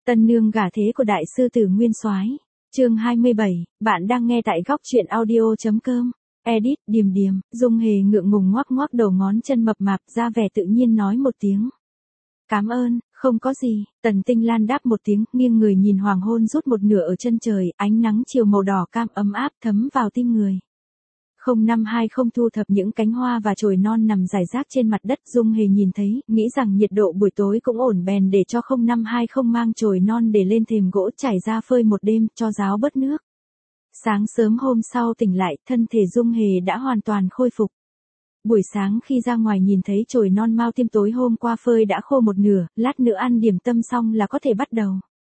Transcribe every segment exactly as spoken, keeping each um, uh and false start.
Tân nương gả thế của đại sư tử Nguyên Soái. Chương hai mươi bảy, bạn đang nghe tại góc truyện audio chấm com. Edit, Điềm Điềm, Dung Hề ngượng ngùng ngoắc ngoắc đầu ngón chân mập mạp ra vẻ tự nhiên nói một tiếng. Cảm ơn, không có gì. Tần Tinh Lan đáp một tiếng, nghiêng người nhìn hoàng hôn rút một nửa ở chân trời, ánh nắng chiều màu đỏ cam ấm áp thấm vào tim người. Không năm hai không thu thập những cánh hoa và chồi non nằm rải rác trên mặt đất. Dung Hề nhìn thấy, nghĩ rằng nhiệt độ buổi tối cũng ổn bèn để cho không năm hai không mang chồi non để lên thềm gỗ trải ra phơi một đêm cho ráo bớt nước. Sáng sớm hôm sau tỉnh lại, thân thể Dung Hề đã hoàn toàn khôi phục. Buổi sáng khi ra ngoài nhìn thấy chồi non mao tiêm tối hôm qua phơi đã khô một nửa, lát nữa ăn điểm tâm xong là có thể bắt đầu.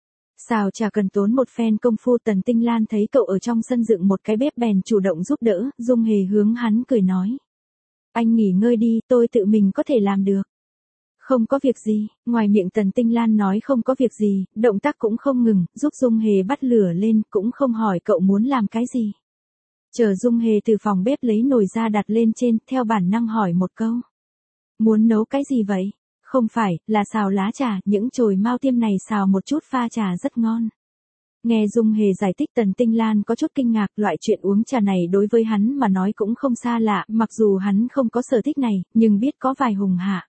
Xào chả cần tốn một phen công phu. Tần Tinh Lan thấy cậu ở trong sân dựng một cái bếp bèn chủ động giúp đỡ. Dung Hề hướng hắn cười nói. Anh nghỉ ngơi đi, tôi tự mình có thể làm được. Không có việc gì. Ngoài miệng Tần Tinh Lan nói không có việc gì, động tác cũng không ngừng, giúp Dung Hề bắt lửa lên, cũng không hỏi cậu muốn làm cái gì. Chờ Dung Hề từ phòng bếp lấy nồi ra đặt lên trên, theo bản năng hỏi một câu. Muốn nấu cái gì vậy? Không phải, là xào lá trà, những chồi mao tiêm này xào một chút pha trà rất ngon. Nghe Dung Hề giải thích Tần Tinh Lan có chút kinh ngạc, loại chuyện uống trà này đối với hắn mà nói cũng không xa lạ, mặc dù hắn không có sở thích này, nhưng biết có vài hùng hạ.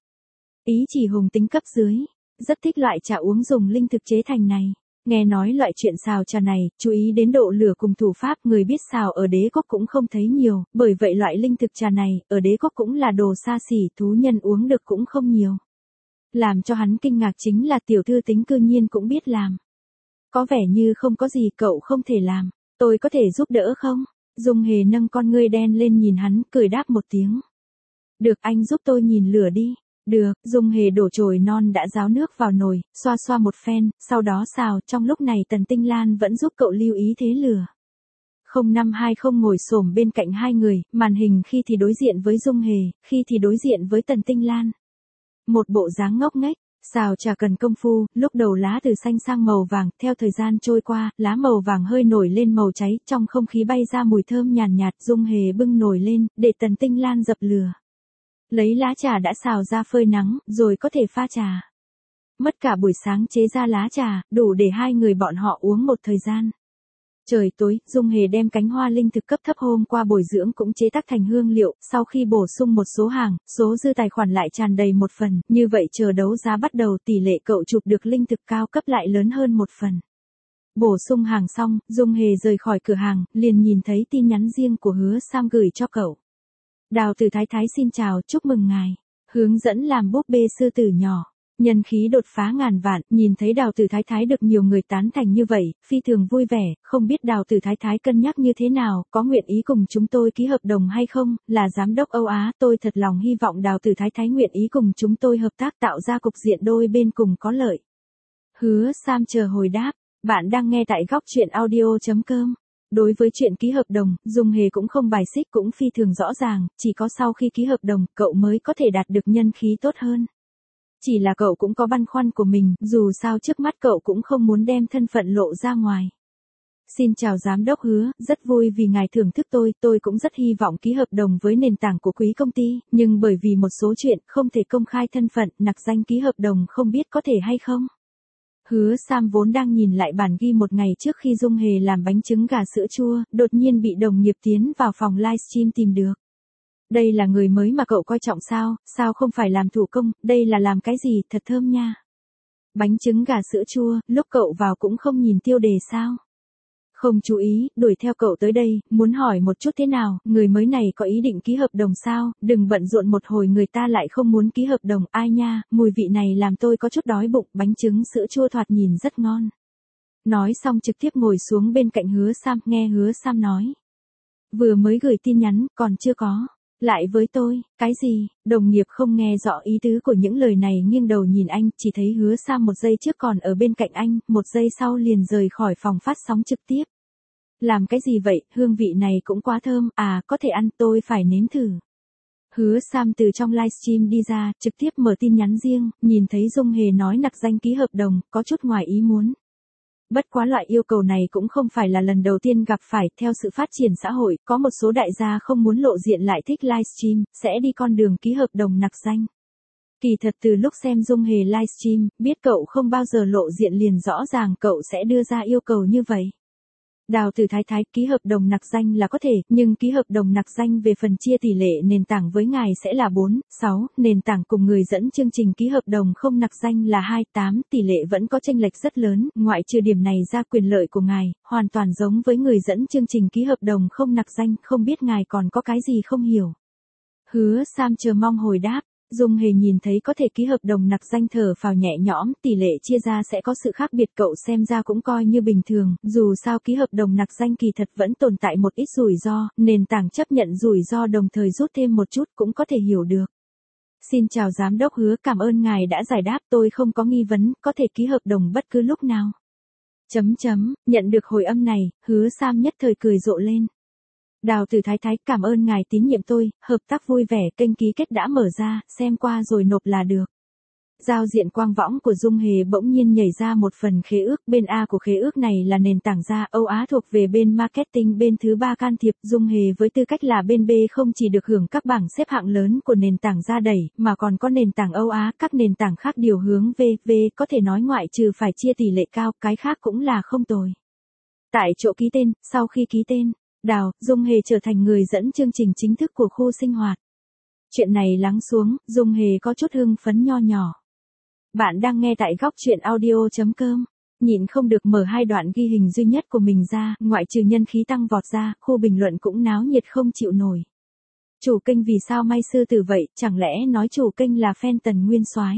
Ý chỉ hùng tính cấp dưới, rất thích loại trà uống dùng linh thực chế thành này. Nghe nói loại chuyện xào trà này, chú ý đến độ lửa cùng thủ pháp, người biết xào ở Đế Quốc cũng không thấy nhiều, bởi vậy loại linh thực trà này, ở Đế Quốc cũng là đồ xa xỉ, thú nhân uống được cũng không nhiều. Làm cho hắn kinh ngạc chính là tiểu thư tính cư nhiên cũng biết làm. Có vẻ như không có gì cậu không thể làm, tôi có thể giúp đỡ không? Dung Hề nâng con ngươi đen lên nhìn hắn, cười đáp một tiếng. Được, anh giúp tôi nhìn lửa đi. Được, Dung Hề đổ chồi non đã ráo nước vào nồi, xoa xoa một phen, sau đó xào. Trong lúc này Tần Tinh Lan vẫn giúp cậu lưu ý thế lửa. không năm hai không ngồi xổm bên cạnh hai người, màn hình khi thì đối diện với Dung Hề, khi thì đối diện với Tần Tinh Lan. Một bộ dáng ngốc nghếch, xào chả cần công phu, lúc đầu lá từ xanh sang màu vàng, theo thời gian trôi qua, lá màu vàng hơi nổi lên màu cháy, trong không khí bay ra mùi thơm nhàn nhạt, nhạt. Dung Hề bưng nồi lên, để Tần Tinh Lan dập lửa. Lấy lá trà đã xào ra phơi nắng, rồi có thể pha trà. Mất cả buổi sáng chế ra lá trà, đủ để hai người bọn họ uống một thời gian. Trời tối, Dung Hề đem cánh hoa linh thực cấp thấp hôm qua bồi dưỡng cũng chế tác thành hương liệu, sau khi bổ sung một số hàng, số dư tài khoản lại tràn đầy một phần, như vậy chờ đấu giá bắt đầu tỷ lệ cậu chụp được linh thực cao cấp lại lớn hơn một phần. Bổ sung hàng xong, Dung Hề rời khỏi cửa hàng, liền nhìn thấy tin nhắn riêng của Hứa Sam gửi cho cậu. Đào Tử Thái Thái xin chào, chúc mừng ngài. Hướng dẫn làm búp bê sư tử nhỏ. Nhân khí đột phá ngàn vạn, nhìn thấy Đào Tử Thái Thái được nhiều người tán thành như vậy, phi thường vui vẻ, không biết Đào Tử Thái Thái cân nhắc như thế nào, có nguyện ý cùng chúng tôi ký hợp đồng hay không, là giám đốc Âu Á, tôi thật lòng hy vọng Đào Tử Thái Thái nguyện ý cùng chúng tôi hợp tác tạo ra cục diện đôi bên cùng có lợi. Hứa Sam chờ hồi đáp, bạn đang nghe tại góc truyện audio chấm com. Đối với chuyện ký hợp đồng, Dung Hề cũng không bài xích, cũng phi thường rõ ràng, chỉ có sau khi ký hợp đồng, cậu mới có thể đạt được nhân khí tốt hơn. Chỉ là cậu cũng có băn khoăn của mình, dù sao trước mắt cậu cũng không muốn đem thân phận lộ ra ngoài. Xin chào giám đốc Hứa, rất vui vì ngài thưởng thức tôi, tôi cũng rất hy vọng ký hợp đồng với nền tảng của quý công ty, nhưng bởi vì một số chuyện không thể công khai thân phận, nặc danh ký hợp đồng không biết có thể hay không. Hứa Sam vốn đang nhìn lại bản ghi một ngày trước khi Dung Hề làm bánh trứng gà sữa chua, đột nhiên bị đồng nghiệp tiến vào phòng livestream tìm được. Đây là người mới mà cậu coi trọng sao, sao không phải làm thủ công, đây là làm cái gì, thật thơm nha. Bánh trứng gà sữa chua, lúc cậu vào cũng không nhìn tiêu đề sao. Không chú ý, đuổi theo cậu tới đây, muốn hỏi một chút thế nào, người mới này có ý định ký hợp đồng sao, đừng bận rộn một hồi người ta lại không muốn ký hợp đồng, ai nha, mùi vị này làm tôi có chút đói bụng, bánh trứng sữa chua thoạt nhìn rất ngon. Nói xong trực tiếp ngồi xuống bên cạnh Hứa Sam, nghe Hứa Sam nói. Vừa mới gửi tin nhắn, còn chưa có. Lại với tôi, cái gì, đồng nghiệp không nghe rõ ý tứ của những lời này nghiêng đầu nhìn anh, chỉ thấy Hứa Sam một giây trước còn ở bên cạnh anh, một giây sau liền rời khỏi phòng phát sóng trực tiếp. Làm cái gì vậy, hương vị này cũng quá thơm, à, có thể ăn, tôi phải nếm thử. Hứa Sam từ trong livestream đi ra, trực tiếp mở tin nhắn riêng, nhìn thấy Dung Hề nói nặc danh ký hợp đồng, có chút ngoài ý muốn. Bất quá loại yêu cầu này cũng không phải là lần đầu tiên gặp phải, theo sự phát triển xã hội, có một số đại gia không muốn lộ diện lại thích livestream, sẽ đi con đường ký hợp đồng nặc danh. Kỳ thật từ lúc xem Dung Hề livestream, biết cậu không bao giờ lộ diện liền rõ ràng cậu sẽ đưa ra yêu cầu như vậy. Đào Tử Thái Thái, ký hợp đồng nặc danh là có thể, nhưng ký hợp đồng nặc danh về phần chia tỷ lệ nền tảng với ngài sẽ là bốn, sáu, nền tảng cùng người dẫn chương trình ký hợp đồng không nặc danh là hai, tám, tỷ lệ vẫn có chênh lệch rất lớn, ngoại trừ điểm này ra quyền lợi của ngài, hoàn toàn giống với người dẫn chương trình ký hợp đồng không nặc danh, không biết ngài còn có cái gì không hiểu. Hứa Sam chờ mong hồi đáp. Dung Hề nhìn thấy có thể ký hợp đồng nặc danh thở phào nhẹ nhõm, tỷ lệ chia ra sẽ có sự khác biệt cậu xem ra cũng coi như bình thường, dù sao ký hợp đồng nặc danh kỳ thật vẫn tồn tại một ít rủi ro, nền tảng chấp nhận rủi ro đồng thời rút thêm một chút cũng có thể hiểu được. Xin chào giám đốc Hứa, cảm ơn ngài đã giải đáp, tôi không có nghi vấn, có thể ký hợp đồng bất cứ lúc nào. Chấm chấm, nhận được hồi âm này, Hứa Sam nhất thời cười rộ lên. Đào Tử Thái Thái, cảm ơn ngài tín nhiệm tôi, hợp tác vui vẻ, kênh ký kết đã mở ra, xem qua rồi nộp là được. Giao diện quang võng của Dung Hề bỗng nhiên nhảy ra một phần khế ước, bên A của khế ước này là nền tảng ra Âu Á thuộc về bên marketing, bên thứ ba can thiệp, Dung Hề với tư cách là bên B không chỉ được hưởng các bảng xếp hạng lớn của nền tảng ra đẩy, mà còn có nền tảng Âu Á, các nền tảng khác điều hướng V, V, có thể nói ngoại trừ phải chia tỷ lệ cao, cái khác cũng là không tồi. Tại chỗ ký tên, sau khi ký tên, Đào, Dung Hề trở thành người dẫn chương trình chính thức của khu sinh hoạt. Chuyện này lắng xuống, Dung Hề có chút hưng phấn nho nhỏ. Bạn đang nghe tại góc chuyện audio chấm com. Nhịn không được mở hai đoạn ghi hình duy nhất của mình ra, ngoại trừ nhân khí tăng vọt ra, khu bình luận cũng náo nhiệt không chịu nổi. Chủ kênh vì sao may sư tử vậy, chẳng lẽ nói chủ kênh là fan Tần Nguyên Soái?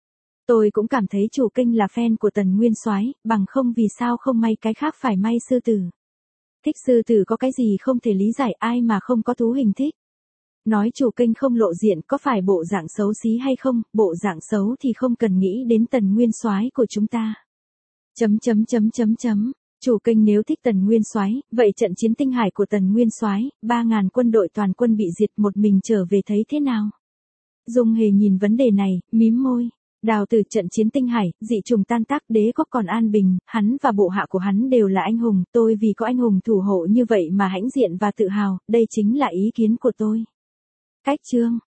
Tôi cũng cảm thấy chủ kênh là fan của Tần Nguyên Soái, bằng không vì sao không may cái khác phải may sư tử. Thích sư tử có cái gì không thể lý giải, ai mà không có thú hình thích. Nói chủ kênh không lộ diện có phải bộ dạng xấu xí hay không, bộ dạng xấu thì không cần nghĩ đến Tần Nguyên Soái của chúng ta. Chấm chấm chấm chấm chấm. Chủ kênh nếu thích Tần Nguyên Soái, vậy trận chiến tinh hải của Tần Nguyên Soái, ba ngàn quân đội toàn quân bị diệt một mình trở về thấy thế nào? Dung Hề nhìn vấn đề này, mím môi. Đào Tử, trận chiến tinh hải, dị trùng tan tác, đế quốc còn an bình, hắn và bộ hạ của hắn đều là anh hùng, tôi vì có anh hùng thủ hộ như vậy mà hãnh diện và tự hào, đây chính là ý kiến của tôi. Cách chương